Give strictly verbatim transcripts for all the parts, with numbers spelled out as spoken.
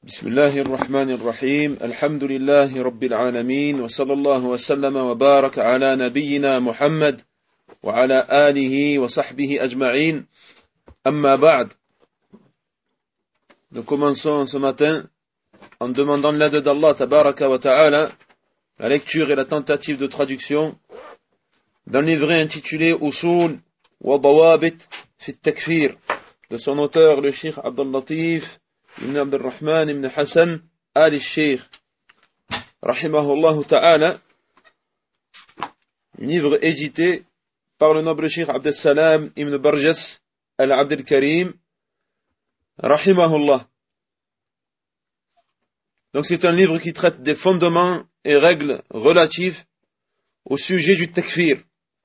بسم الله الرحمن الرحيم الحمد لله رب العالمين وصلى الله وسلم وبارك على نبينا محمد وعلى آله وصحبه أجمعين أما بعد. Nous commençons ce matin en demandant l'aide d'Allah tabaraka wa ta'ala, la lecture et la tentative de traduction d'un livret intitulé Usul wa Dawabit fi Takfir de son auteur le Cheikh Abdul Latif ibn Abdul Rahman ibn Hassan al-Sheikh rahimahullah ta'ala, un livre édité par le noble Cheikh Abdel Salam ibn Barjas al-Abdel Karim rahimahullah. Donc c'est un livre qui traite des fondements et règles relatives au sujet du takfir.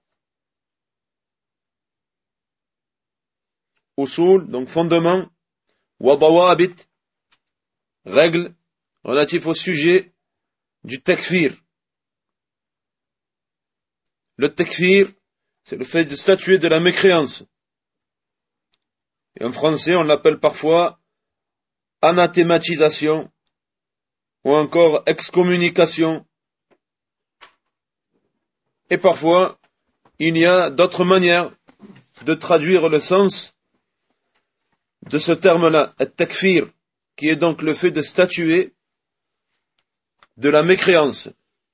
Usul, donc fondement, wa dawabit, règles relatives au sujet du takfir. Le takfir, c'est le fait de statuer de la mécréance. Et en français, on l'appelle parfois anathématisation ou encore excommunication. Et parfois, il y a d'autres manières de traduire le sens de ce terme-là, at-takfir, qui est donc le fait de statuer de la mécréance.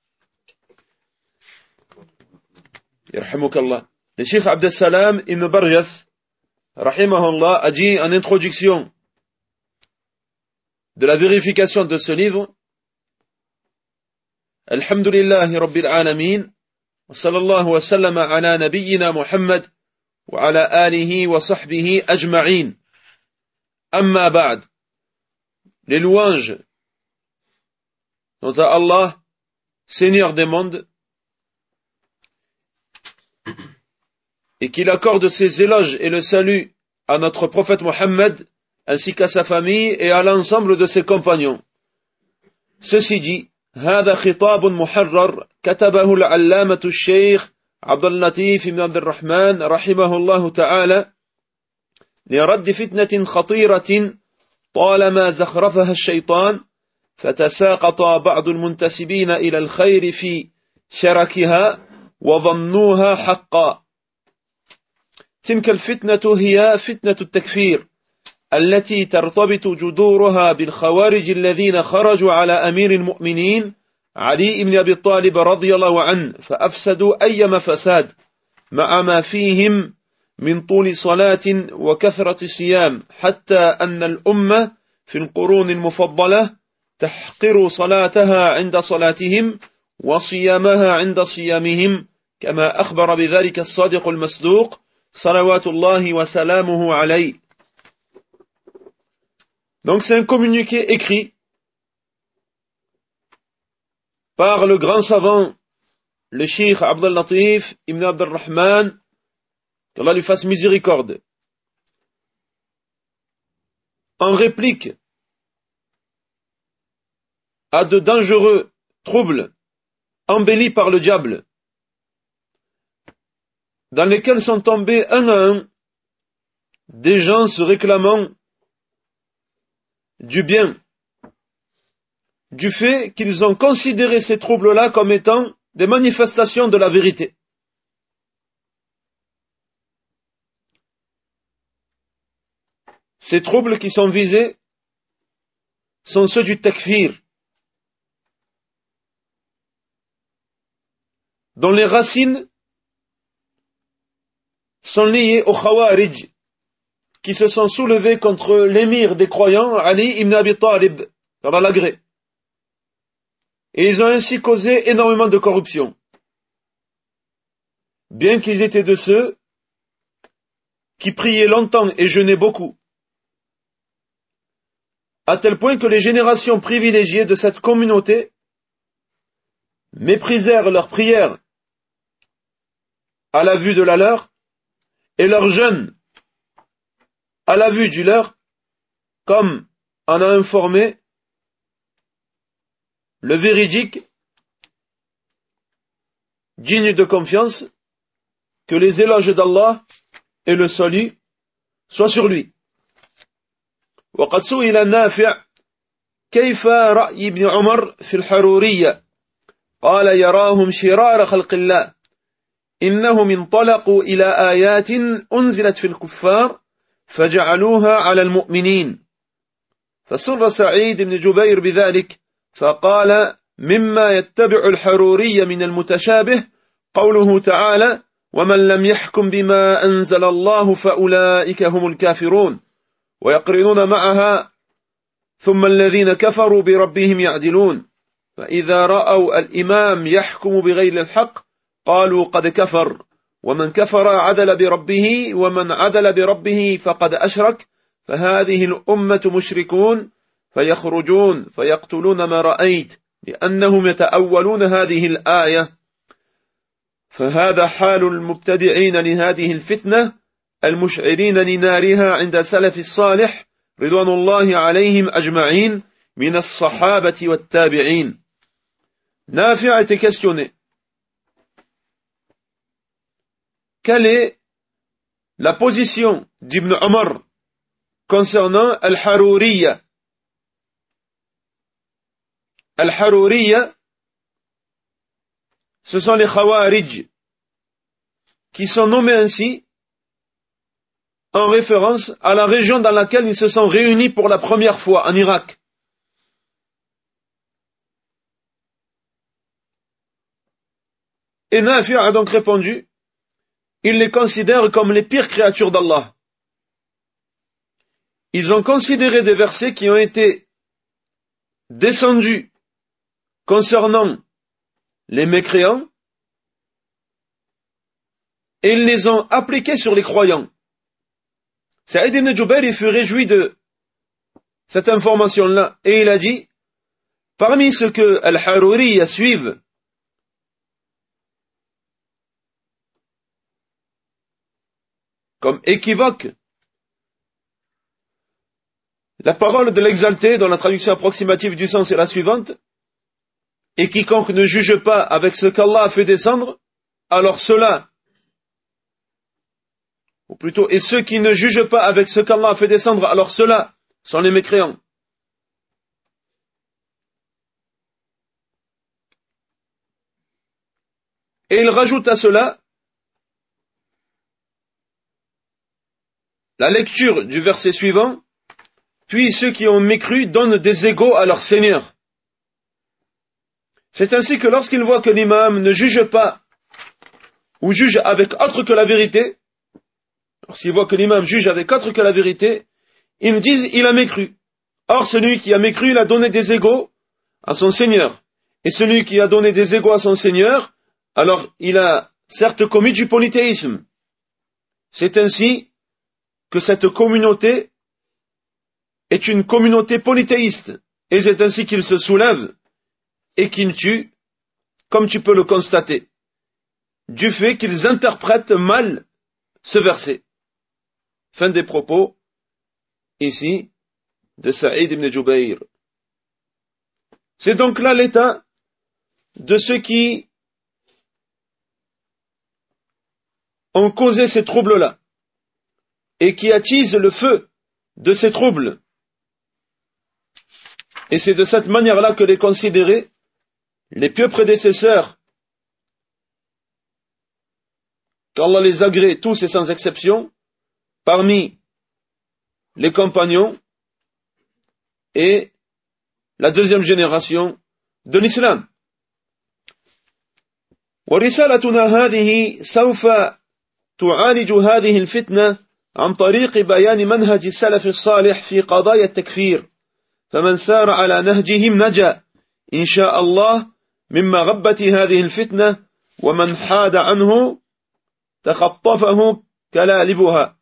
Yarhamukallah. Le Cheikh Abdel Salam ibn Barjas, rahimahullah, a dit en introduction de la vérification de ce livre: Alhamdulillahi Rabbil Alamin, wa sallallahu wa sallama ala nabiyyina Muhammad wa ala alihi wa sahbihi ajma'in. Amma ba'd. Les louanges sont à Allah, Seigneur des mondes, et qu'il accorde ses éloges et le salut à notre prophète Mohammed, ainsi qu'à sa famille et à l'ensemble de ses compagnons. Ceci dit, هذا خطاب محرر كتبه العلامة الشيخ عبد اللطيف بن عبد الرحمن رحمه الله تعالى لرد فتنة خطيرة طالما زخرفها الشيطان فتساقط بعض المنتسبين إلى الخير في شركها وظنوها حقا. تلك الفتنة هي فتنة التكفير التي ترتبط جذورها بالخوارج الذين خرجوا على أمير المؤمنين علي بن أبي طالب رضي الله عنه فأفسدوا أيما فساد مع ما فيهم من طول صلاة وكثرة صيام حتى أن الأمة في القرون المفضلة تحقر صلاتها عند صلاتهم وصيامها عند صيامهم كما أخبر بذلك الصادق المصدوق صلوات الله وسلامه عليه. Donc c'est un communiqué écrit par le grand savant, le Cheikh Abdul Latif ibn Abdul Rahman, qu'Allah lui fasse miséricorde, en réplique à de dangereux troubles embellis par le diable, dans lesquels sont tombés un à un des gens se réclamant du bien, du fait qu'ils ont considéré ces troubles-là comme étant des manifestations de la vérité. Ces troubles qui sont visés sont ceux du takfir, dont les racines sont liées aux khawarij, qui se sont soulevés contre l'émir des croyants, Ali ibn Abi Talib, par l'agré. Et ils ont ainsi causé énormément de corruption. Bien qu'ils étaient de ceux qui priaient longtemps et jeûnaient beaucoup, à tel point que les générations privilégiées de cette communauté méprisèrent leurs prières à la vue de la leur et leurs jeûnes à la vue du leur, comme en a informé le véridique, digne de confiance, que les éloges d'Allah et le salut soient sur lui. وقد سئل نافع كيف رأي ابن عمر في الحرورية؟ قال يراهم شرار خلق الله إنهم انطلقوا إلى آيات أنزلت في الكفار فجعلوها على المؤمنين. فسر سعيد بن جبير بذلك فقال مما يتبع الحرورية من المتشابه قوله تعالى ومن لم يحكم بما أنزل الله فأولئك هم الكافرون، ويقرنون معها ثم الذين كفروا بربهم يعدلون، فإذا رأوا الإمام يحكم بغير الحق قالوا قد كفر، ومن كفر عدل بربه، ومن عدل بربه فقد أشرك، فهذه الأمة مشركون فيخرجون فيقتلون ما رأيت لأنهم يتأولون هذه الآية. فهذا حال المبتدعين لهذه الفتنة المشعرين لنارها عند سلف الصالح رضوان الله عليهم أجمعين من الصحابة والتابعين. Nafi' a été questionné. Quelle est la position d'Ibn Omar concernant Al-Haruriyya? Al-Haruriyya, ce sont les Khawarij qui sont nommés ainsi en référence à la région dans laquelle ils se sont réunis pour la première fois, en Irak. Et Nafi' a donc répondu, ils les considèrent comme les pires créatures d'Allah. Ils ont considéré des versets qui ont été descendus concernant les mécréants et ils les ont appliqués sur les croyants. Saïd ibn Jubayr il fut réjoui de cette information-là et il a dit, parmi ceux que Al-Haruriyya suivent, comme équivoque, la parole de l'exalté, dont la traduction approximative du sens est la suivante, et quiconque ne juge pas avec ce qu'Allah a fait descendre, alors ceux-là, ou plutôt, et ceux qui ne jugent pas avec ce qu'Allah a fait descendre, alors ceux-là sont les mécréants. Et il rajoute à cela la lecture du verset suivant, puis ceux qui ont mécru donnent des égaux à leur Seigneur. C'est ainsi que lorsqu'ils voient que l'imam ne juge pas ou juge avec autre que la vérité, lorsqu'ils voient que l'imam juge avec autre que la vérité, ils disent il a mécru. Or celui qui a mécru, il a donné des égaux à son Seigneur. Et celui qui a donné des égaux à son Seigneur, alors il a certes commis du polythéisme. C'est ainsi que cette communauté est une communauté polythéiste, et c'est ainsi qu'ils se soulèvent et qu'ils tuent, comme tu peux le constater, du fait qu'ils interprètent mal ce verset. Fin des propos, ici, de Saïd ibn Jubayr. C'est donc là l'état de ceux qui ont causé ces troubles-là, et qui attisent le feu de ces troubles. Et c'est de cette manière-là que les considérés, les pieux prédécesseurs, qu'Allah les agrée tous et sans exception, parmi les compagnons et la deuxième génération de l'islam. ورسالتنا هذه سوف تعالج هذه الفتنة عن طريق بيان منهج السلف الصالح في قضايا التكفير، فمن سار على نهجهم نجا إن شاء الله من مغبة هذه الفتنة، ومن حاد عنه تخطفه كلالبها.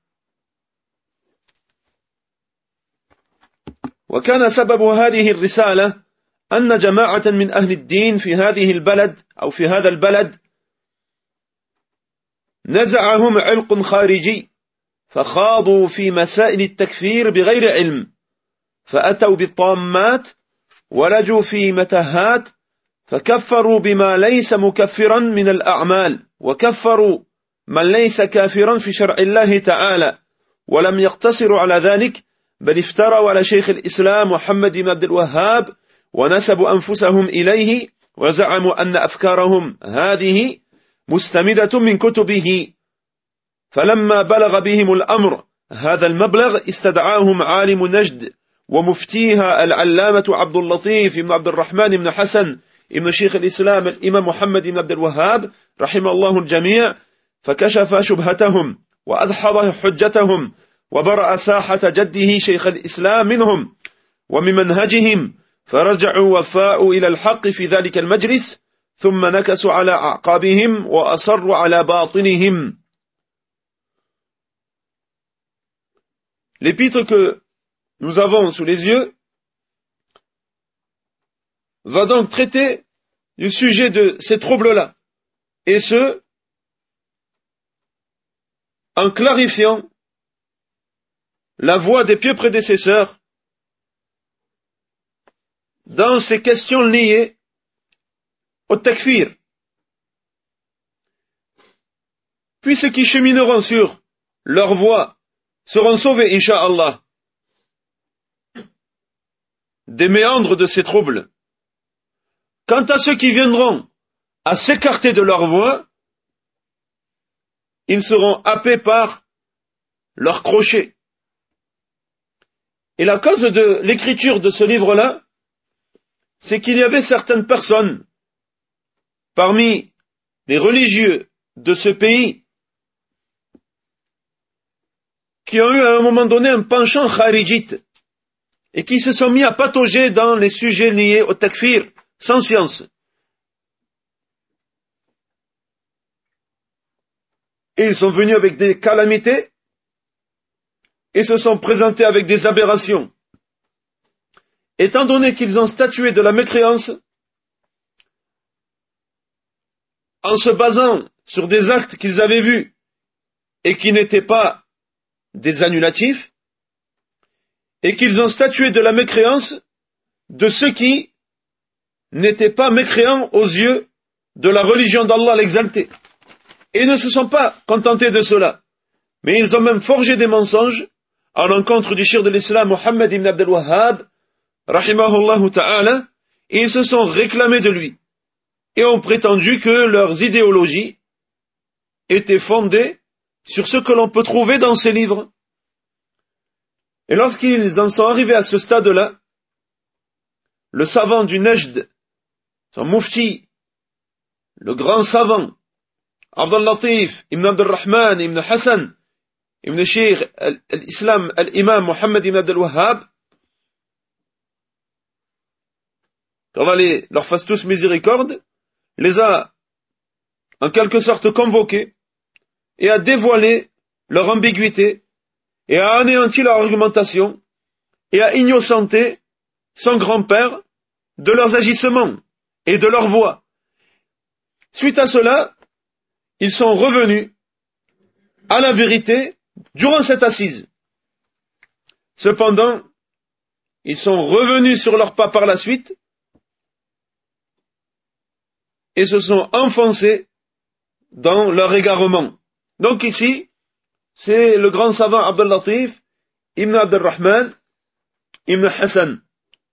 وكان سبب هذه الرسالة أن جماعة من أهل الدين في هذه البلد أو في هذا البلد نزعهم علق خارجي فخاضوا في مسائل التكفير بغير علم، فأتوا بالطامات ولجوا في متاهات، فكفروا بما ليس مكفرا من الأعمال، وكفروا من ليس كافرا في شرع الله تعالى، ولم يقتصروا على ذلك، بل افتروا على شيخ الإسلام محمد بن عبد الوهاب ونسبوا أنفسهم إليه وزعموا أن أفكارهم هذه مستمدة من كتبه. فلما بلغ بهم الأمر هذا المبلغ استدعاهم عالم نجد ومفتيها العلامة عبد اللطيف بن عبد الرحمن بن حسن ابن شيخ الإسلام الإمام محمد بن عبد الوهاب رحمه الله الجميع، فكشف شبهتهم وأدحض حجتهم وبرأ ساحة جده شيخ الإسلام منهم ومن منهجهم، فرجعوا وفاءوا إلى الحق في ذلك المجلس، ثم نكسوا على أعقابهم وأصروا على باطنهم. L'épître que nous avons sous les yeux va donc traiter du sujet de ces troubles-là, et ce, en clarifiant la voie des pieux prédécesseurs dans ces questions liées au takfir. Puis ceux qui chemineront sur leur voie seront sauvés, incha'Allah, des méandres de ces troubles. Quant à ceux qui viendront à s'écarter de leur voie, ils seront happés par leur crochet. Et la cause de l'écriture de ce livre-là, c'est qu'il y avait certaines personnes parmi les religieux de ce pays qui ont eu à un moment donné un penchant kharijite et qui se sont mis à patauger dans les sujets liés au takfir sans science. Et ils sont venus avec des calamités et se sont présentés avec des aberrations. Étant donné qu'ils ont statué de la mécréance, en se basant sur des actes qu'ils avaient vus et qui n'étaient pas des annulatifs, et qu'ils ont statué de la mécréance de ceux qui n'étaient pas mécréants aux yeux de la religion d'Allah l'exalté. Et ils ne se sont pas contentés de cela, mais ils ont même forgé des mensonges à l'encontre du cheikh de l'islam Muhammad ibn Abd al-Wahhab, rahimahullah ta'ala, et ils se sont réclamés de lui, et ont prétendu que leurs idéologies étaient fondées sur ce que l'on peut trouver dans ces livres. Et lorsqu'ils en sont arrivés à ce stade-là, le savant du Najd, son mufti, le grand savant, Abdul Latif ibn Abd al-Rahman ibn Hassan ibn Shaykh al-Islam al-Imam Muhammad ibn Abd al-Wahhab, qu'Allah les, leur fasse tous miséricorde, les a en quelque sorte convoqués et a dévoilé leur ambiguïté et a anéanti leur argumentation et a innocenté son grand-père de leurs agissements et de leur voix. Suite à cela, ils sont revenus à la vérité durant cette assise. Cependant, ils sont revenus sur leurs pas par la suite et se sont enfoncés dans leur égarement. Donc ici, c'est le grand savant Abdul Latif ibn Abd al-Rahman ibn Hassan,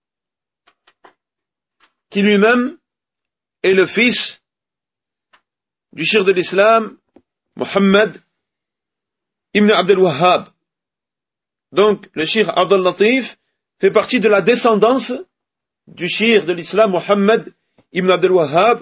qui lui-même est le fils du cheikh de l'islam Muhammad ibn Abd al-Wahhab. Donc le cheikh Abdul Latif fait partie de la descendance du cheikh de l'islam Muhammad ibn Abd al-Wahhab,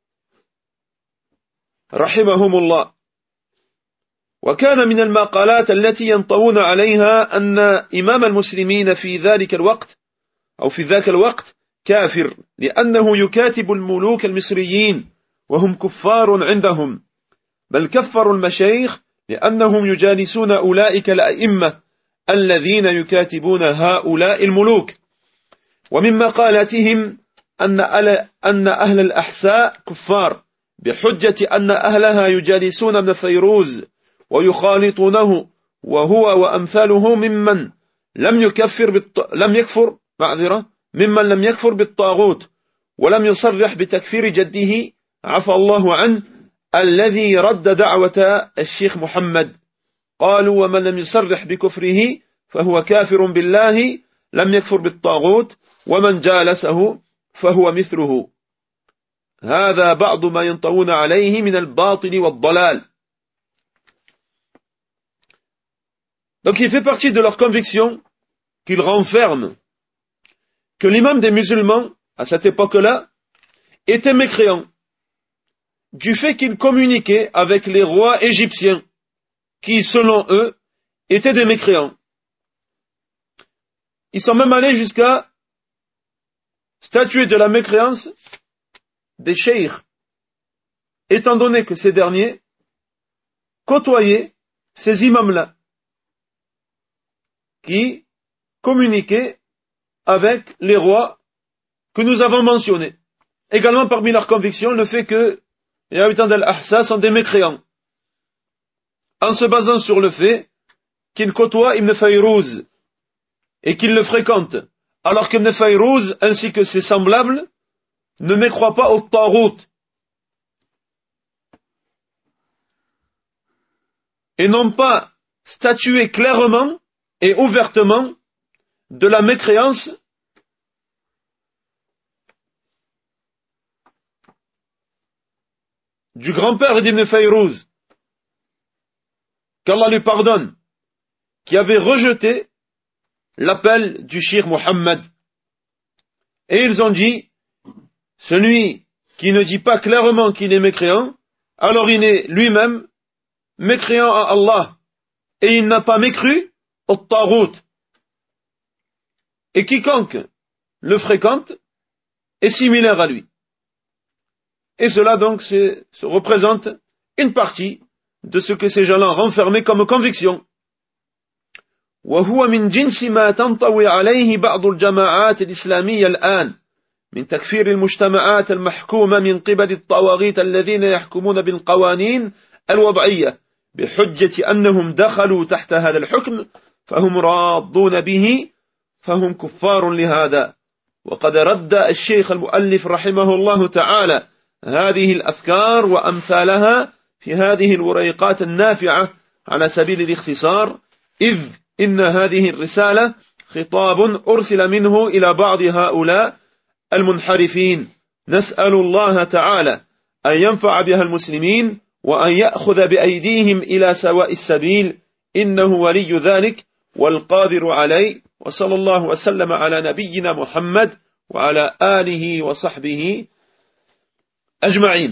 rahimahumullah. وكان من المقالات التي ينطوون عليها أن إمام المسلمين في ذلك الوقت أو في ذاك الوقت كافر لأنه يكاتب الملوك المصريين وهم كفار عندهم، بل كفروا المشايخ لأنهم يجالسون أولئك الأئمة الذين يكاتبون هؤلاء الملوك. ومن مقالاتهم أن أن أهل الأحساء كفار بحجة أن أهلها يجالسون ابن فيروز ويخالطونه وهو وأمثاله ممن لم يكفر بالط... لم يكفر معذرة ممن لم يكفر بالطاغوت ولم يصرح بتكفير جده عفى الله عنه الذي رد دعوة الشيخ محمد. قالوا ومن لم يصرح بكفره فهو كافر بالله لم يكفر بالطاغوت ومن جالسه فهو مثله هذا بعض ما ينطوون عليه من الباطل والضلال. Donc il fait partie de leur conviction qu'ils renferment que l'imam des musulmans, à cette époque-là, était mécréant du fait qu'il communiquait avec les rois égyptiens qui, selon eux, étaient des mécréants. Ils sont même allés jusqu'à statuer de la mécréance des cheikh, étant donné que ces derniers côtoyaient ces imams-là, qui communiquaient avec les rois que nous avons mentionnés. Également parmi leurs convictions, le fait que les habitants d'Al-Ahsa sont des mécréants, en se basant sur le fait qu'ils côtoient Ibn Fayrouz et qu'ils le fréquentent, alors qu'Ibn Fayrouz ainsi que ses semblables ne mécroient pas au Tarout et n'ont pas statué clairement et ouvertement de la mécréance du grand-père d'Ibn Fayrouz, qu'Allah lui pardonne, qui avait rejeté l'appel du Cheikh Mohammed. Et ils ont dit, celui qui ne dit pas clairement qu'il est mécréant, alors il est lui-même mécréant à Allah, et il n'a pas mécru au Tarout. Et quiconque le fréquente est similaire à lui. Et cela donc se représente une partie de ce que ces gens-là renfermaient comme conviction. وهو من جنس ما تنطوي عليه بعض الجماعات الإسلامية الآن من تكفير المجتمعات المحكومة من قبل الطواغيت الذين يحكمون بالقوانين الوضعية بحجة أنهم دخلوا تحت هذا الحكم فهم راضون به فهم كفار لهذا. وقد رد الشيخ المؤلف رحمه الله تعالى هذه الأفكار وأمثالها في هذه الوريقات النافعة على سبيل الاختصار، إذ إن هذه الرسالة خطاب أرسل منه إلى بعض هؤلاء المنحرفين، نسأل الله تعالى أن ينفع بها المسلمين وأن يأخذ بأيديهم إلى سواء السبيل، إنه ولي ذلك والقادر عليه، وصلى الله وسلم على نبينا محمد وعلى آله وصحبه أجمعين.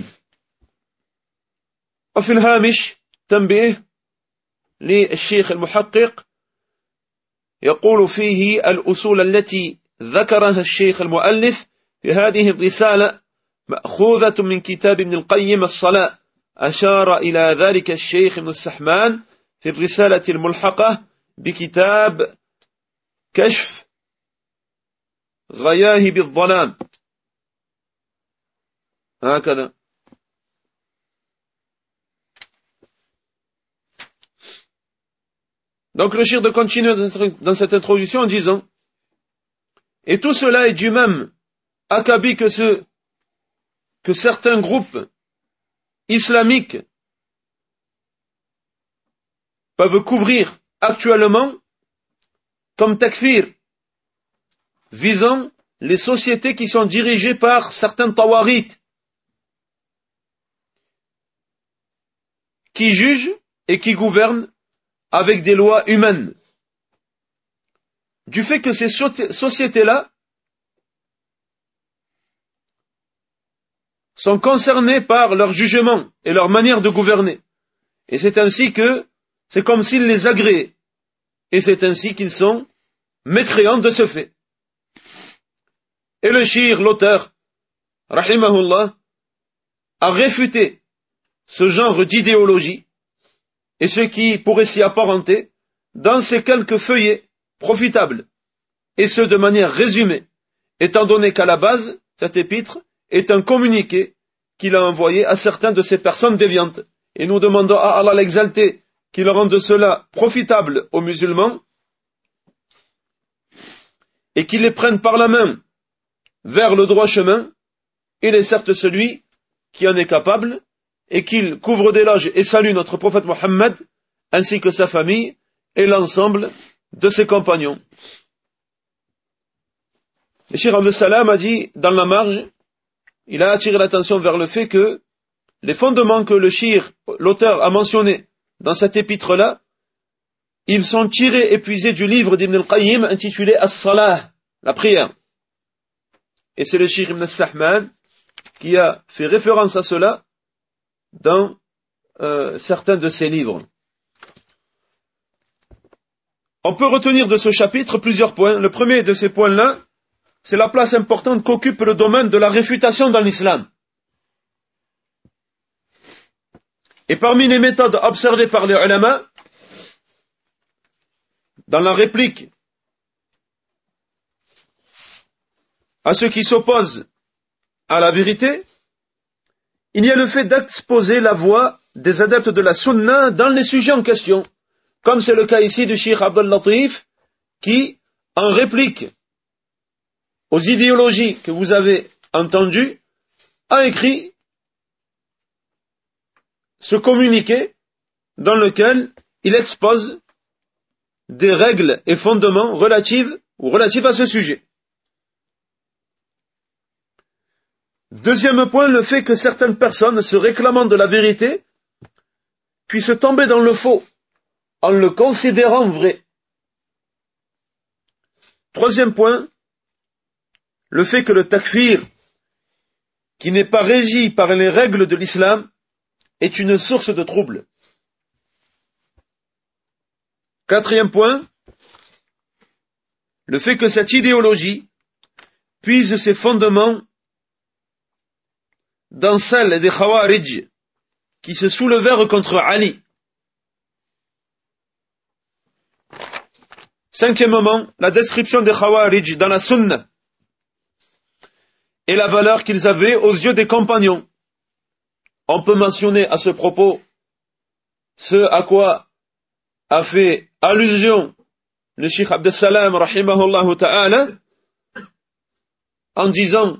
وفي الهامش تنبيه للشيخ المحقق يقول فيه الأصول التي ذكرها الشيخ المؤلف في هذه الرسالة مأخوذة من كتاب ابن القيم الصلاة، أشار إلى ذلك الشيخ ابن السحمان في الرسالة الملحقة بكتاب كشف غياهب الظلام. هكذا. Donc le cheikh de continuer dans cette introduction en disant, et tout cela est du même acabit que ce que certains groupes islamiques peuvent couvrir actuellement comme takfir, visant les sociétés qui sont dirigées par certains tawarites, qui jugent et qui gouvernent avec des lois humaines. Du fait que ces sociétés-là sont concernées par leur jugement et leur manière de gouverner. Et c'est ainsi que c'est comme s'ils les agréaient. Et c'est ainsi qu'ils sont mécréants de ce fait. Et le shir, l'auteur, rahimahullah, a réfuté ce genre d'idéologie et ce qui pourrait s'y apparenter dans ces quelques feuillets profitables, et ce de manière résumée, étant donné qu'à la base, cet épître est un communiqué qu'il a envoyé à certaines de ces personnes déviantes. Et nous demandons à Allah l'exalté qu'il rende cela profitable aux musulmans et qu'il les prenne par la main vers le droit chemin. Il est certes celui qui en est capable, et qu'il couvre d'éloges et salue notre prophète Mohammed ainsi que sa famille et l'ensemble de ses compagnons. Le Cheikh Abdel Salam a dit, dans la marge, il a attiré l'attention vers le fait que les fondements que le Cheikh, l'auteur, a mentionnés dans cet épître-là, ils sont tirés et puisés du livre d'Ibn al-Qayyim intitulé As-Salah, la prière. Et c'est le Cheikh Ibn al-Sahman qui a fait référence à cela dans euh, certains de ses livres. On peut retenir de ce chapitre plusieurs points. Le premier de ces points-là, c'est la place importante qu'occupe le domaine de la réfutation dans l'islam. Et parmi les méthodes observées par les ulama, dans la réplique à ceux qui s'opposent à la vérité, il y a le fait d'exposer la voix des adeptes de la sunna dans les sujets en question, comme c'est le cas ici du Cheikh Abdel Latif, qui, en réplique aux idéologies que vous avez entendues, a écrit ce communiqué dans lequel il expose des règles et fondements relatifs ou relatifs à ce sujet. Deuxième point, le fait que certaines personnes se réclamant de la vérité puissent tomber dans le faux en le considérant vrai. Troisième point, le fait que le takfir, qui n'est pas régi par les règles de l'islam, est une source de trouble. Quatrième point, le fait que cette idéologie puise ses fondements dans celle des Khawarij qui se soulevèrent contre Ali. Cinquièmement, la description des Khawarij dans la Sunna et la valeur qu'ils avaient aux yeux des compagnons. On peut mentionner à ce propos ce à quoi a fait allusion le Cheikh Abdel Salam rahimahullah ta'ala en disant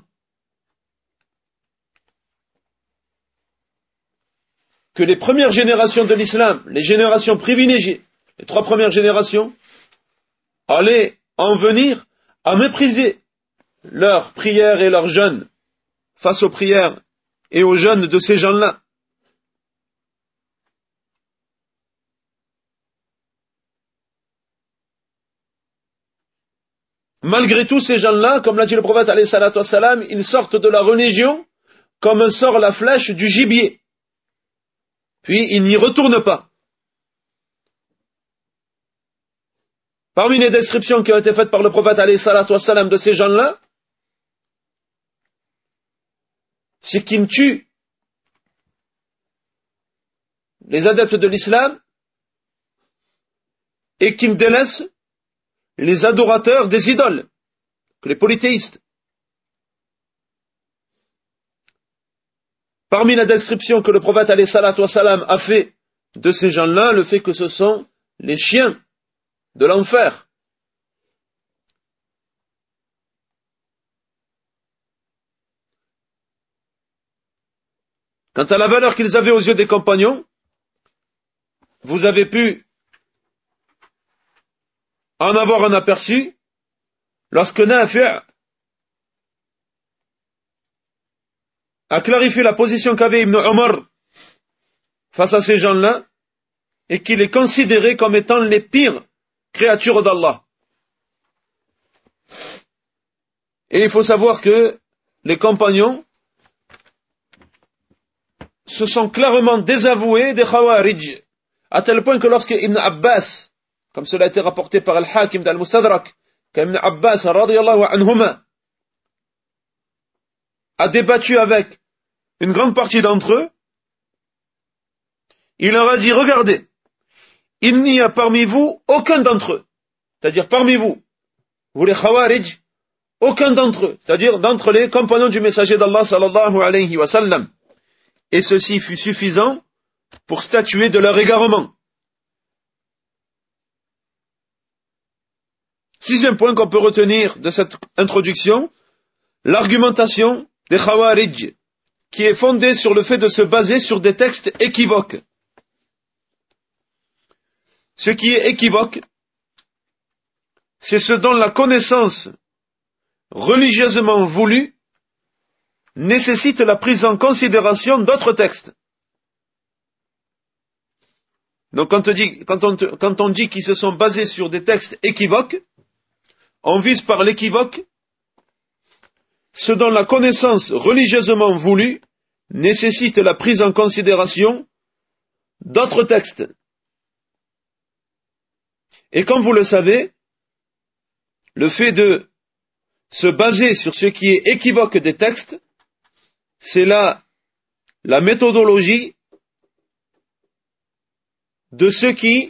que les premières générations de l'islam, les générations privilégiées, les trois premières générations, allaient en venir à mépriser leurs prières et leurs jeûnes face aux prières et aux jeûnes de ces gens-là. Malgré tout, ces gens-là, comme l'a dit le prophète alayhi salatu wassalam, ils sortent de la religion comme sort la flèche du gibier. Puis ils n'y retournent pas. Parmi les descriptions qui ont été faites par le prophète alayhi salatu wassalam de ces gens-là, c'est qu'ils tuent les adeptes de l'islam et qu'ils délaissent les adorateurs des idoles, que les polythéistes. Parmi la description que le prophète alayhi salatu wassalam a fait de ces gens-là, le fait que ce sont les chiens de l'enfer. Quant à la valeur qu'ils avaient aux yeux des compagnons, vous avez pu en avoir un aperçu lorsque Nafi' a clarifié la position qu'avait Ibn Omar face à ces gens-là et qu'il les considérait comme étant les pires créatures d'Allah. Et il faut savoir que les compagnons se sont clairement désavoués des Khawarij, à tel point que lorsque Ibn Abbas, comme cela a été rapporté par Al-Hakim d'Al-Mustadrak, qu'Ibn Abbas radiyallahu anhuma a débattu avec une grande partie d'entre eux, il leur a dit, regardez, il n'y a parmi vous aucun d'entre eux, c'est-à-dire parmi vous, vous les Khawarij, aucun d'entre eux, c'est-à-dire d'entre les compagnons du messager d'Allah sallallahu alayhi wa sallam. Et ceci fut suffisant pour statuer de leur égarement. Sixième point qu'on peut retenir de cette introduction, l'argumentation des Khawarij, qui est fondée sur le fait de se baser sur des textes équivoques. Ce qui est équivoque, c'est ce dont la connaissance religieusement voulue nécessite la prise en considération d'autres textes. Donc quand on dit, quand on, quand on dit qu'ils se sont basés sur des textes équivoques, on vise par l'équivoque ce dont la connaissance religieusement voulue nécessite la prise en considération d'autres textes. Et comme vous le savez, le fait de se baser sur ce qui est équivoque des textes, c'est là la méthodologie de ceux qui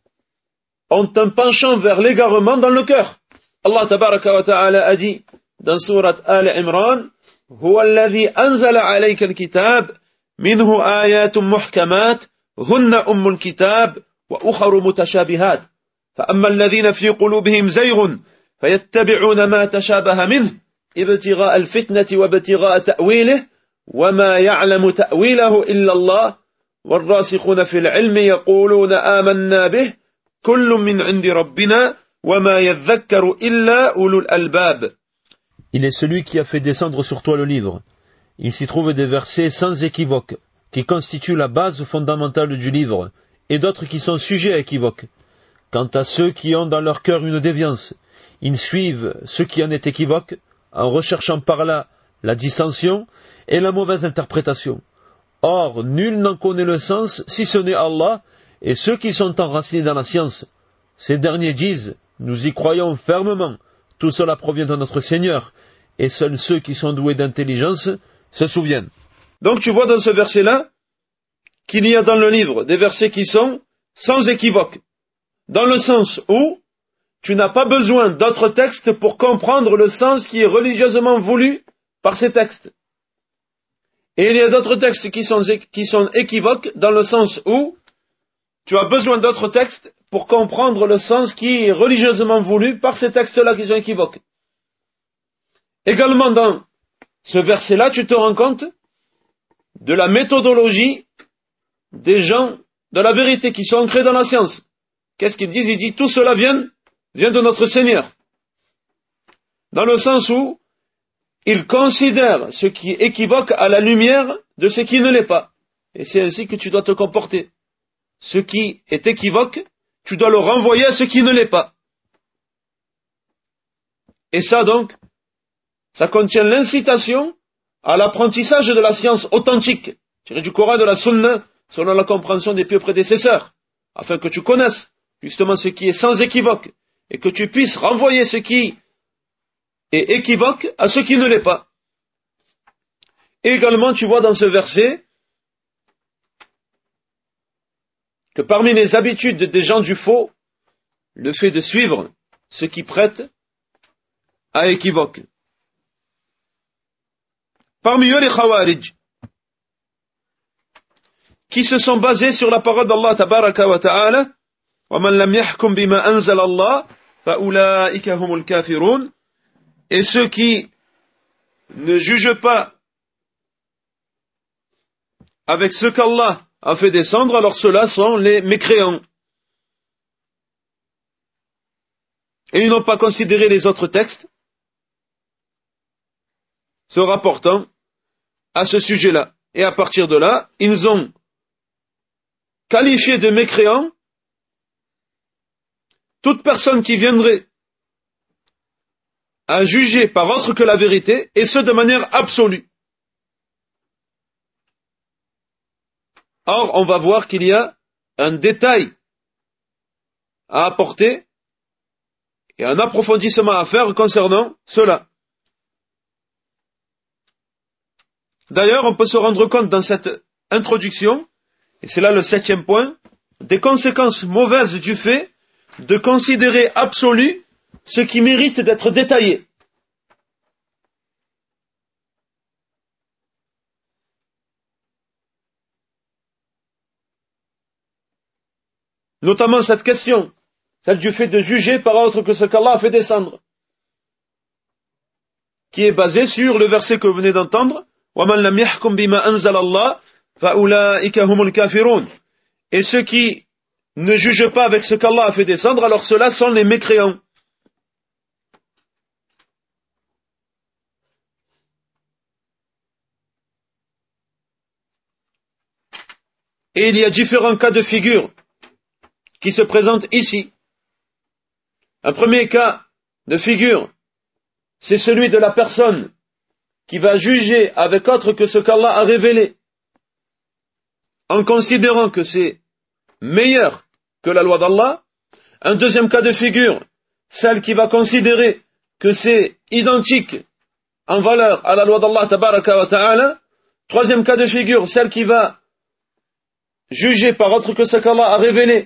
ont un penchant vers l'égarement dans le cœur. Allah tabaraka wa ta'ala a dit dans sourate Al-Imran, Huwa alladhi anzala alayka al-kitab, minhu ayatun muhkamat, hunna ummul kitab, wa ukharu mutashabihat. فأما الذين في قلوبهم زيغ فيتبعون ما تشابه منه ابتغاء الفتنة وابتغاء تأويله وما يعلم تأويله إلا الله والراسخون في العلم يقولون آمنا به كل من عند ربنا وما يذكر إلا أولو الألباب. Il est celui qui a fait descendre sur toi le livre. Il s'y trouve des versets sans équivoque, qui constituent la base fondamentale du livre, et d'autres qui sont sujets à équivoque. Quant à ceux qui ont dans leur cœur une déviance, ils suivent ce qui en est équivoque, en recherchant par là la dissension et la mauvaise interprétation. Or, nul n'en connaît le sens si ce n'est Allah et ceux qui sont enracinés dans la science. Ces derniers disent, nous y croyons fermement, tout cela provient de notre Seigneur, et seuls ceux qui sont doués d'intelligence se souviennent. Donc tu vois dans ce verset-là qu'il y a dans le livre des versets qui sont sans équivoque, dans le sens où tu n'as pas besoin d'autres textes pour comprendre le sens qui est religieusement voulu par ces textes. Et il y a d'autres textes qui sont, qui sont équivoques dans le sens où tu as besoin d'autres textes pour comprendre le sens qui est religieusement voulu par ces textes-là qui sont équivoques. Également dans ce verset-là, tu te rends compte de la méthodologie des gens de la vérité qui sont ancrés dans la science. Qu'est-ce qu'ils disent? Ils disent tout cela vient, vient de notre Seigneur. Dans le sens où ils considèrent ce qui est équivoque à la lumière de ce qui ne l'est pas. Et c'est ainsi que tu dois te comporter. Ce qui est équivoque, tu dois le renvoyer à ce qui ne l'est pas. Et ça donc, ça contient l'incitation à l'apprentissage de la science authentique, tirée du Coran et de la Sunna, selon la compréhension des pieux prédécesseurs, afin que tu connaisses justement ce qui est sans équivoque, et que tu puisses renvoyer ce qui est équivoque à ce qui ne l'est pas. Et également, tu vois dans ce verset que parmi les habitudes des gens du faux, le fait de suivre ce qui prête à équivoque. Parmi eux, les Khawarij, qui se sont basés sur la parole d'Allah tabaraka wa ta'ala, وَمَنْ لَمْ يَحْكُمْ بِمَا أَنزَلَ اللَّهُ فَأُولَٰئِكَ هُمُ الْكَافِرُونَ, et ceux qui ne jugent pas avec ce qu'Allah a fait descendre, alors ceux-là sont les mécréants. Et ils n'ont pas considéré les autres textes se rapportant à ce sujet-là. Et à partir de là, ils ont qualifié de mécréants toute personne qui viendrait à juger par autre que la vérité, et ce de manière absolue. Or, on va voir qu'il y a un détail à apporter et un approfondissement à faire concernant cela. D'ailleurs, on peut se rendre compte dans cette introduction, et c'est là le septième point, des conséquences mauvaises du fait de considérer absolu ce qui mérite d'être détaillé. Notamment cette question, celle du fait de juger par autre que ce qu'Allah a fait descendre, qui est basée sur le verset que vous venez d'entendre, وَمَنْ لَمْ يَحْكُمْ بِمَا أَنزَلَ اللَّهُ فَأُولَٰئِكَ هُمُ الْكَافِرُونَ, et ceux qui ne jugent pas avec ce qu'Allah a fait descendre, alors ceux-là sont les mécréants. Et il y a différents cas de figure qui se présentent ici. Un premier cas de figure, c'est celui de la personne qui va juger avec autre que ce qu'Allah a révélé, en considérant que c'est meilleur que la loi d'Allah. Un deuxième cas de figure, celle qui va considérer que c'est identique en valeur à la loi d'Allah tabaraka wa ta'ala. Troisième cas de figure, celle qui va juger par autre que ce qu'Allah a révélé,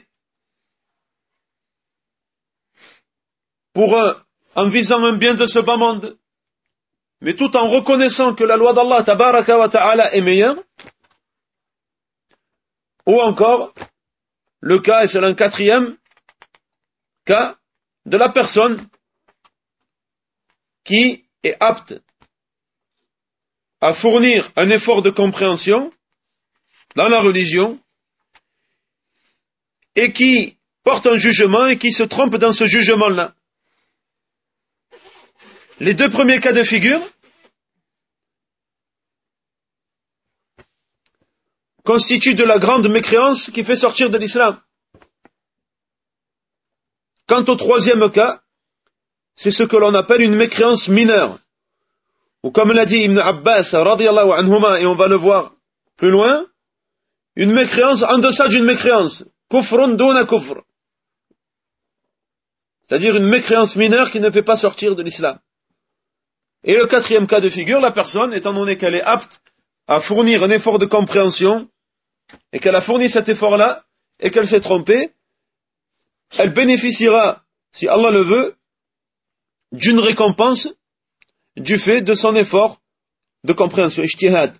pour un, en visant un bien de ce bas monde, mais tout en reconnaissant que la loi d'Allah tabaraka wa ta'ala est meilleure. Ou encore, le cas, et c'est un quatrième cas, de la personne qui est apte à fournir un effort de compréhension dans la religion et qui porte un jugement et qui se trompe dans ce jugement-là. Les deux premiers cas de figure constituent de la grande mécréance qui fait sortir de l'islam. Quant au troisième cas, c'est ce que l'on appelle une mécréance mineure. Ou comme l'a dit Ibn Abbas, radiyallahu anhuma, et on va le voir plus loin, une mécréance en deçà d'une mécréance. Kufrun duna kufr. C'est-à-dire une mécréance mineure qui ne fait pas sortir de l'islam. Et le quatrième cas de figure, la personne, étant donné qu'elle est apte à fournir un effort de compréhension, et qu'elle a fourni cet effort-là, et qu'elle s'est trompée, elle bénéficiera, si Allah le veut, d'une récompense du fait de son effort de compréhension, ijtihad.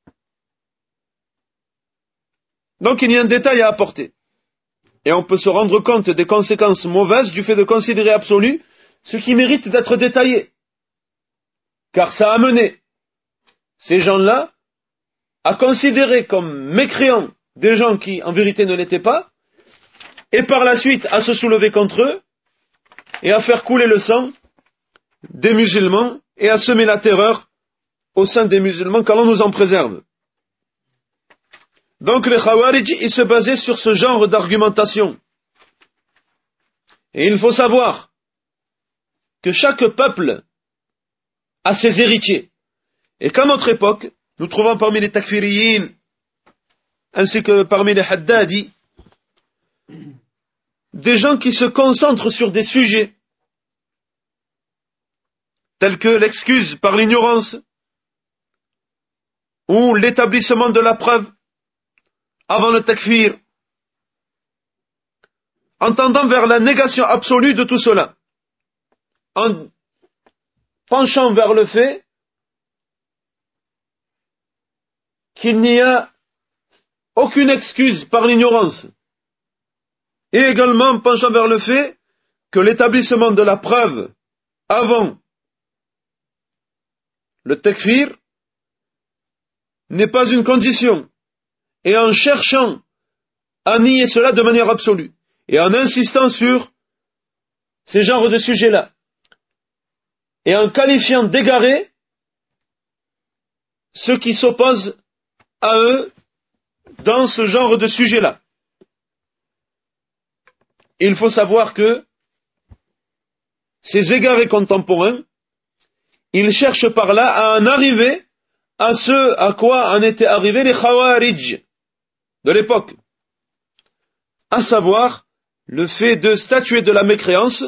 Donc il y a un détail à apporter. Et on peut se rendre compte des conséquences mauvaises du fait de considérer absolu ce qui mérite d'être détaillé. Car ça a amené ces gens-là à considérer comme mécréants des gens qui en vérité ne l'étaient pas, et par la suite à se soulever contre eux, et à faire couler le sang des musulmans, et à semer la terreur au sein des musulmans, qu'Allah nous en préserve. Donc les Khawarij, ils se basaient sur ce genre d'argumentation. Et il faut savoir que chaque peuple a ses héritiers. Et qu'à notre époque, nous trouvons parmi les takfiriyin, ainsi que parmi les haddadi, des gens qui se concentrent sur des sujets tels que l'excuse par l'ignorance ou l'établissement de la preuve avant le takfir, en tendant vers la négation absolue de tout cela, en penchant vers le fait qu'il n'y a aucune excuse par l'ignorance, et également penchant vers le fait que l'établissement de la preuve avant le takfir n'est pas une condition, et en cherchant à nier cela de manière absolue, et en insistant sur ces genres de sujets-là, et en qualifiant d'égarés ceux qui s'opposent à eux dans ce genre de sujet-là. Il faut savoir que ces égarés contemporains, ils cherchent par là à en arriver à ce à quoi en étaient arrivés les Khawarij de l'époque, à savoir le fait de statuer de la mécréance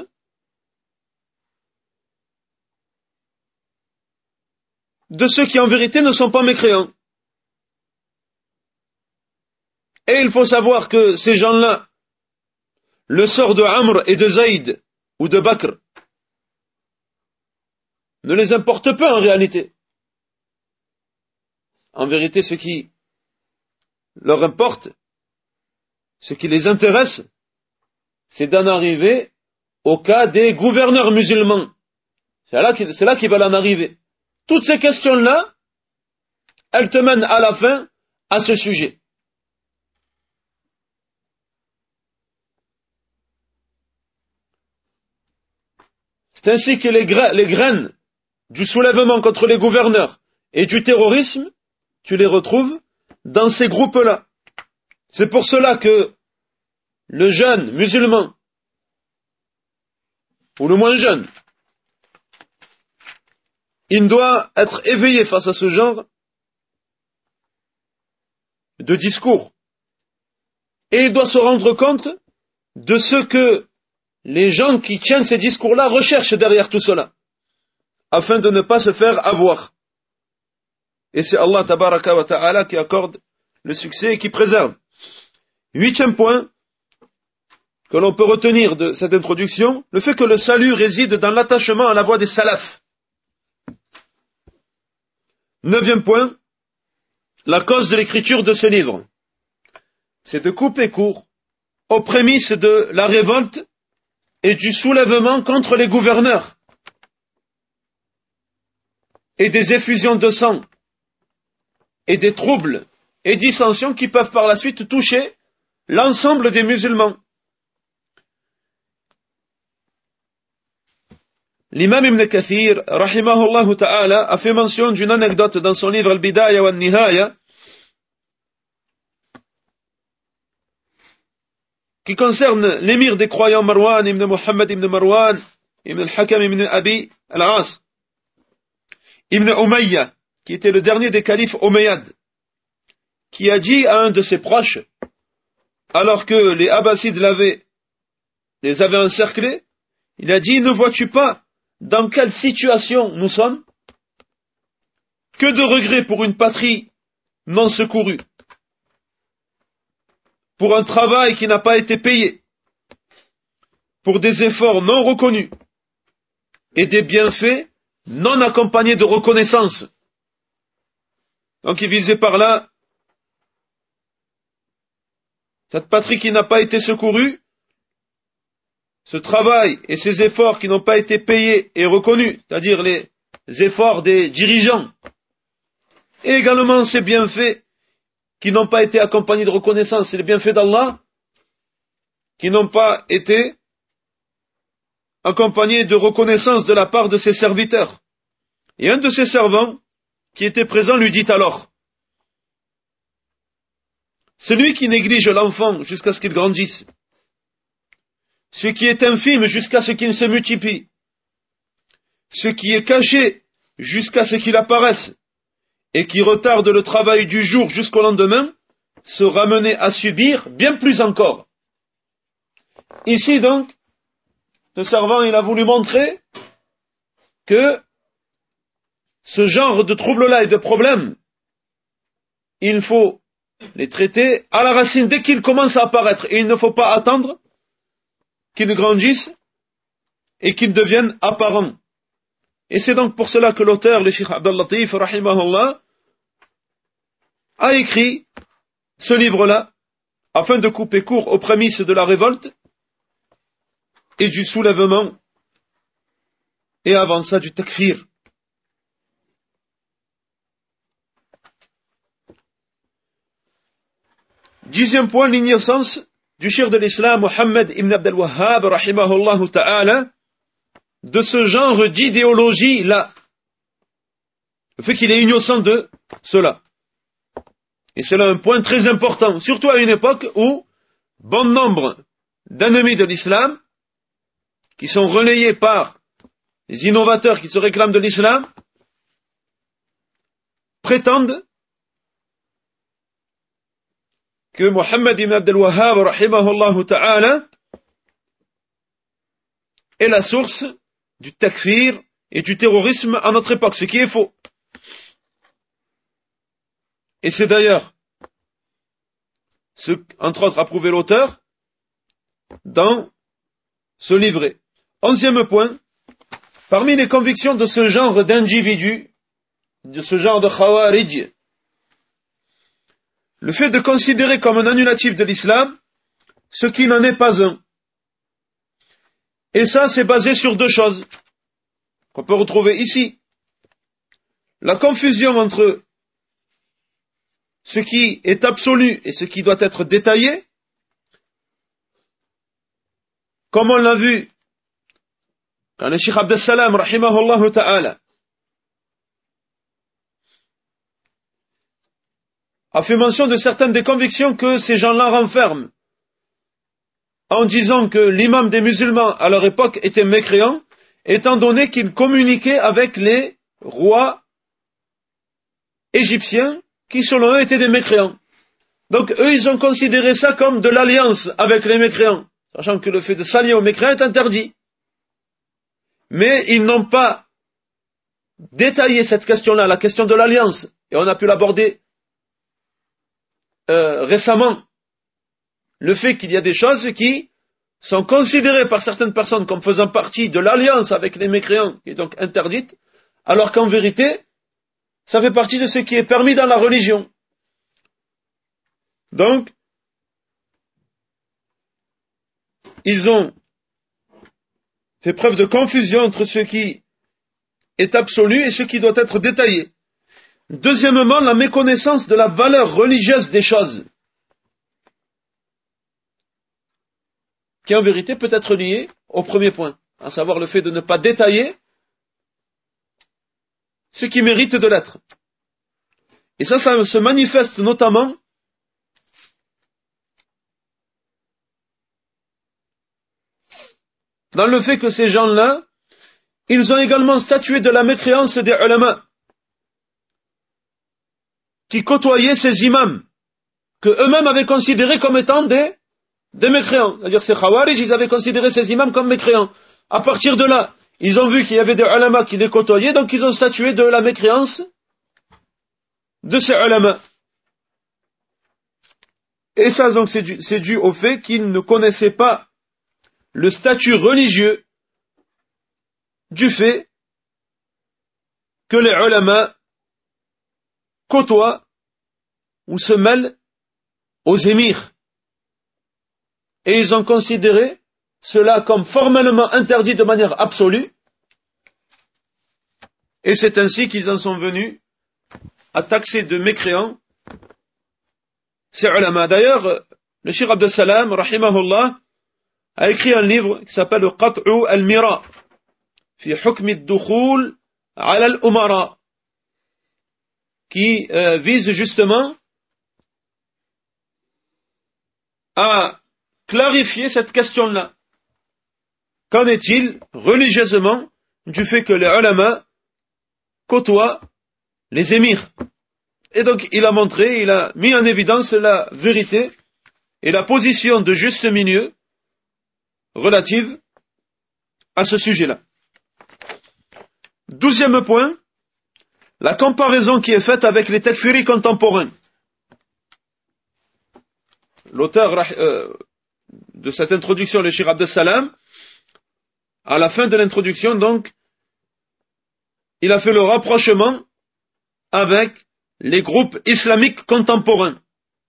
de ceux qui en vérité ne sont pas mécréants. Et il faut savoir que ces gens-là, le sort de Amr et de Zayd ou de Bakr ne les importe peu en réalité. En vérité, ce qui leur importe, ce qui les intéresse, c'est d'en arriver au cas des gouverneurs musulmans. C'est là qu'ils, c'est là qu'ils veulent en arriver. Toutes ces questions-là, elles te mènent à la fin à ce sujet. C'est ainsi que les, gra- les graines du soulèvement contre les gouverneurs et du terrorisme, tu les retrouves dans ces groupes-là. C'est pour cela que le jeune musulman, ou le moins jeune, il doit être éveillé face à ce genre de discours. Et il doit se rendre compte de ce que les gens qui tiennent ces discours-là recherchent derrière tout cela, afin de ne pas se faire avoir. Et c'est Allah tabaraka wa ta'ala qui accorde le succès et qui préserve. Huitième point que l'on peut retenir de cette introduction, le fait que le salut réside dans l'attachement à la voie des salafs. Neuvième point, la cause de l'écriture de ce livre, c'est de couper court aux prémices de la révolte et du soulèvement contre les gouverneurs et des effusions de sang et des troubles et dissensions qui peuvent par la suite toucher l'ensemble des musulmans. L'imam Ibn Kathir, rahimahullah ta'ala, a fait mention d'une anecdote dans son livre Al-Bidaya wa Al-Nihaya qui concerne l'émir des croyants Marwan ibn Muhammad ibn Marwan ibn al-Hakam ibn Abi al-As ibn Umayya, qui était le dernier des califes Omeyyades, qui a dit à un de ses proches, alors que les Abbassides l'avaient, les avaient encerclés, il a dit, ne vois-tu pas dans quelle situation nous sommes? Que de regrets pour une patrie non secourue, pour un travail qui n'a pas été payé, pour des efforts non reconnus et des bienfaits non accompagnés de reconnaissance. Donc il visait par là cette patrie qui n'a pas été secourue, ce travail et ces efforts qui n'ont pas été payés et reconnus, c'est-à-dire les efforts des dirigeants, et également ces bienfaits qui n'ont pas été accompagnés de reconnaissance, c'est les bienfaits d'Allah qui n'ont pas été accompagnés de reconnaissance de la part de ses serviteurs. Et un de ses servants qui était présent lui dit alors, celui qui néglige l'enfant jusqu'à ce qu'il grandisse, ce qui est infime jusqu'à ce qu'il se multiplie, ce qui est caché jusqu'à ce qu'il apparaisse, et qui retarde le travail du jour jusqu'au lendemain, sera amené à subir bien plus encore. Ici donc, le servant il a voulu montrer que ce genre de troubles-là et de problèmes, il faut les traiter à la racine dès qu'ils commencent à apparaître, et il ne faut pas attendre qu'ils grandissent et qu'ils deviennent apparents. Et c'est donc pour cela que l'auteur, le Cheikh Abdel Latif, rahimahullah, a écrit ce livre-là, afin de couper court aux prémices de la révolte et du soulèvement, et avant ça du takfir. Dixième point, l'innocence du cheikh de l'islam, Mohammed ibn Abdel Wahhab, rahimahullah ta'ala, de ce genre d'idéologie-là. Le fait qu'il est innocent de cela. Et c'est là un point très important, surtout à une époque où bon nombre d'ennemis de l'islam, qui sont relayés par les innovateurs qui se réclament de l'islam, prétendent que Mohammed ibn Abdel Wahhab, rahimahullah ta'ala, est la source du takfir et du terrorisme à notre époque, ce qui est faux. Et c'est d'ailleurs ce qu'entre autres a prouvé l'auteur dans ce livret. Onzième point, parmi les convictions de ce genre d'individus, de ce genre de khawarij, le fait de considérer comme un annulatif de l'islam ce qui n'en est pas un. Et ça, c'est basé sur deux choses qu'on peut retrouver ici. La confusion entre ce qui est absolu et ce qui doit être détaillé, comme on l'a vu quand le Cheikh Abdel Salam, rahimahullah ta'ala, a fait mention de certaines des convictions que ces gens-là renferment, en disant que l'imam des musulmans à leur époque était mécréant, étant donné qu'il communiquait avec les rois égyptiens qui, selon eux, étaient des mécréants. Donc, eux, ils ont considéré ça comme de l'alliance avec les mécréants, sachant que le fait de s'allier aux mécréants est interdit. Mais ils n'ont pas détaillé cette question-là, la question de l'alliance, et on a pu l'aborder euh, récemment. Le fait qu'il y a des choses qui sont considérées par certaines personnes comme faisant partie de l'alliance avec les mécréants, qui est donc interdite, alors qu'en vérité, ça fait partie de ce qui est permis dans la religion. Donc, ils ont fait preuve de confusion entre ce qui est absolu et ce qui doit être détaillé. Deuxièmement, la méconnaissance de la valeur religieuse des choses, qui en vérité peut être liée au premier point, à savoir le fait de ne pas détailler ce qui mérite de l'être. Et ça, ça se manifeste notamment dans le fait que ces gens-là, ils ont également statué de la mécréance des ulama, qui côtoyaient ces imams, que eux-mêmes avaient considérés comme étant des, des mécréants. C'est-à-dire ces khawarij, ils avaient considéré ces imams comme mécréants. À partir de là, ils ont vu qu'il y avait des ulama qui les côtoyaient, donc ils ont statué de la mécréance de ces ulama. Et ça, donc, c'est dû, c'est dû au fait qu'ils ne connaissaient pas le statut religieux du fait que les ulama côtoient ou se mêlent aux émirs. Et ils ont considéré cela comme formellement interdit de manière absolue. Et c'est ainsi qu'ils en sont venus à taxer de mécréants ces ulama. D'ailleurs, le Cheikh Abdel Salam, rahimahullah, a écrit un livre qui s'appelle Qat'u al-Mira fi hukm ad-dukhul ala al-umara, qui euh, vise justement à clarifier cette question-là. Qu'en est-il religieusement du fait que les ulama côtoient les émirs? Et donc il a montré, il a mis en évidence la vérité et la position de juste milieu relative à ce sujet-là. Douzième point, la comparaison qui est faite avec les takfiris contemporains. L'auteur euh, de cette introduction, le Cheikh Abdel Salam, à la fin de l'introduction, donc, il a fait le rapprochement avec les groupes islamiques contemporains,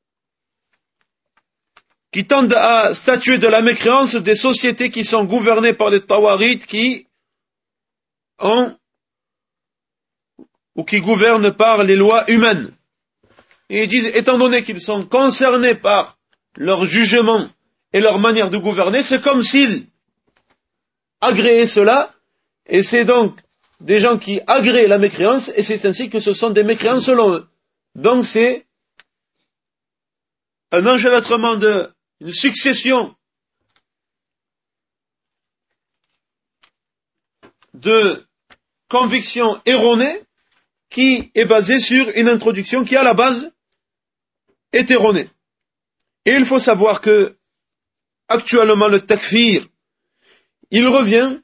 qui tendent à statuer de la mécréance des sociétés qui sont gouvernées par les tawarites, qui ont ou qui gouvernent par les lois humaines. Et ils disent, étant donné qu'ils sont concernés par leur jugement et leur manière de gouverner, c'est comme s'ils agréaient cela, et c'est donc des gens qui agréent la mécréance, et c'est ainsi que ce sont des mécréants selon eux. Donc c'est un enchevêtrement de une succession de convictions erronées qui est basée sur une introduction qui, à la base, est erronée. Et il faut savoir que, actuellement, le takfir, il revient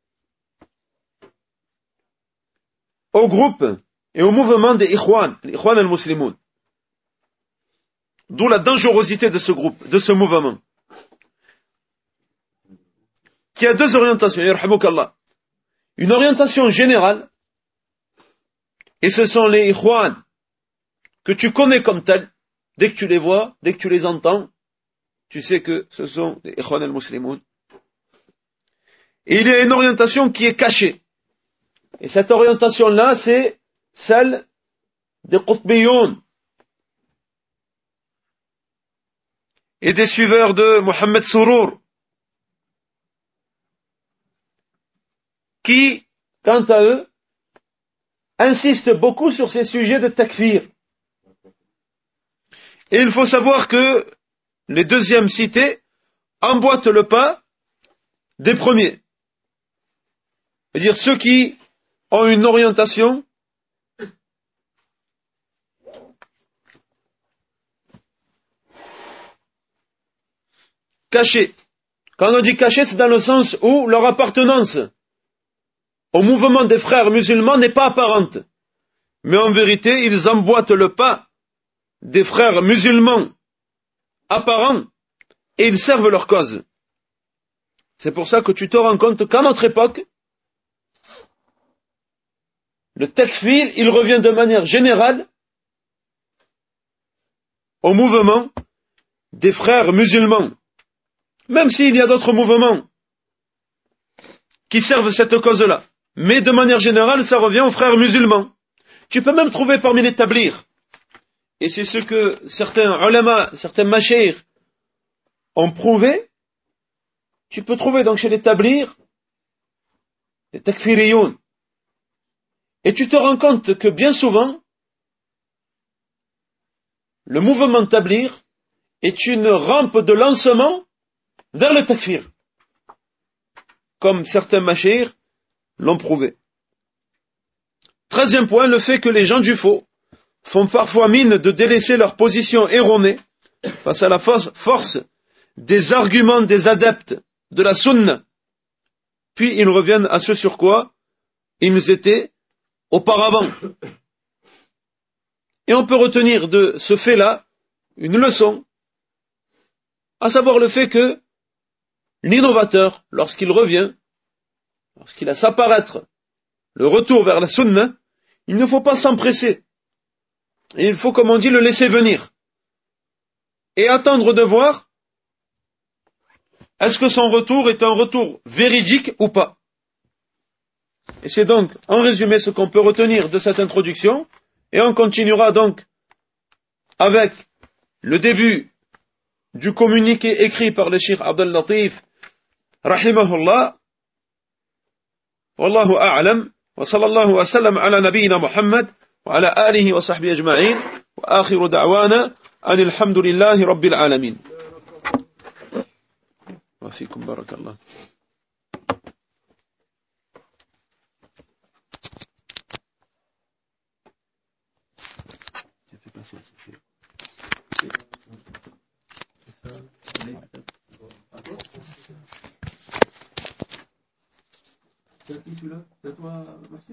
au groupe et au mouvement des Ikhwan, les Ikhwan al-Muslimoun. D'où la dangerosité de ce groupe, de ce mouvement, qui a deux orientations, yarhamukallah. Une orientation générale, et ce sont les Ikhwan que tu connais comme tels, dès que tu les vois, dès que tu les entends, tu sais que ce sont les Ikhwan al-Muslimoun. Et il y a une orientation qui est cachée. Et cette orientation-là, c'est celle des Qutbiyoun et des suiveurs de Mohammed Sourour, qui, quant à eux, insistent beaucoup sur ces sujets de takfir. Et il faut savoir que les deuxièmes cités emboîtent le pas des premiers. C'est-à-dire ceux qui ont une orientation cachée. Quand on dit cachée, c'est dans le sens où leur appartenance au mouvement des frères musulmans n'est pas apparente. Mais en vérité, ils emboîtent le pas des frères musulmans apparents et ils servent leur cause. C'est pour ça que tu te rends compte qu'à notre époque, le takfir, il revient de manière générale au mouvement des frères musulmans. Même s'il y a d'autres mouvements qui servent cette cause-là. Mais de manière générale, ça revient aux frères musulmans. Tu peux même trouver parmi les tablirs, et c'est ce que certains ulama, certains mashayikh ont prouvé, tu peux trouver donc chez les tablirs des takfiriyoun. Et tu te rends compte que bien souvent, le mouvement tablir est une rampe de lancement vers le takfir, comme certains mashayikh l'ont prouvé. Treizième point, le fait que les gens du faux font parfois mine de délaisser leur position erronée face à la force des arguments des adeptes de la sunna, puis ils reviennent à ce sur quoi ils étaient auparavant. Et on peut retenir de ce fait-là une leçon, à savoir le fait que l'innovateur, lorsqu'il revient, lorsqu'il laisse apparaître le retour vers la sunna, il ne faut pas s'empresser. Et il faut, comme on dit, le laisser venir. Et attendre de voir, est-ce que son retour est un retour véridique ou pas. Et c'est donc, en résumé, ce qu'on peut retenir de cette introduction. Et on continuera donc avec le début du communiqué écrit par le Cheikh Abdel Latif, rahimahullah. Wallahu a'lam. Wa sallallahu wa sallam ala nabiyyina Muhammad wa ala alihi wa sahbihi ajma'in. Wa akhiru da'wana anil hamdulillahi rabbil alamin. Wa fikum barakallah. C'est à qui celui-là? C'est à toi, Martial?